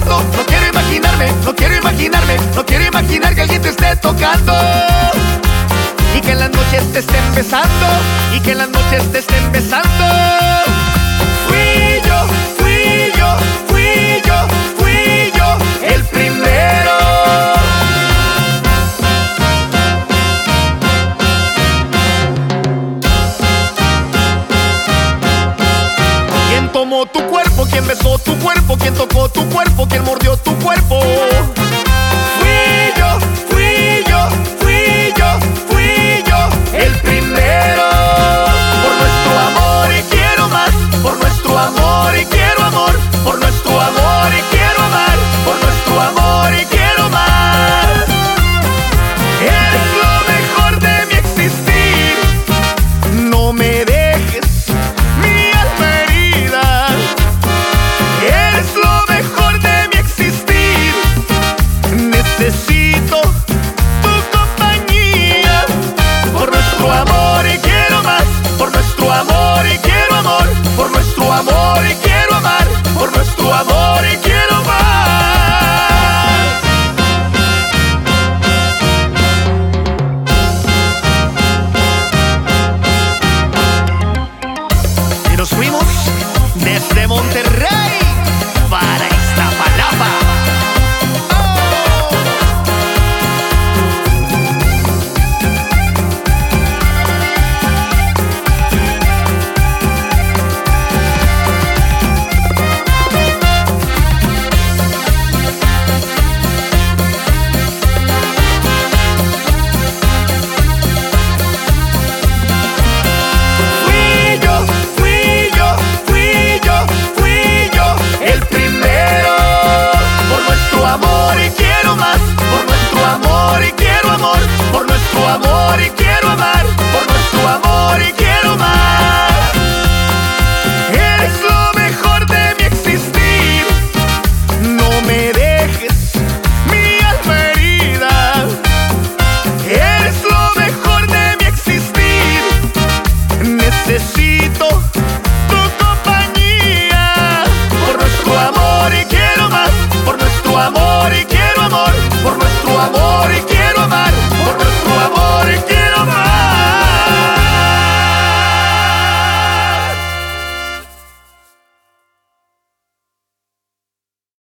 besando. No quiero imaginarme, no quiero imaginarme, no quiero imaginar que alguien te esté tocando y que en las noches te estén besando, y que en las noches te estén besando. Fui yo, fui yo, fui yo, fui yo el primero. ¿Quién tomó tu cuerpo? ¿Quién besó tu cuerpo? ¿Quién tocó tu cuerpo? ¿Quién mordió tu cuerpo?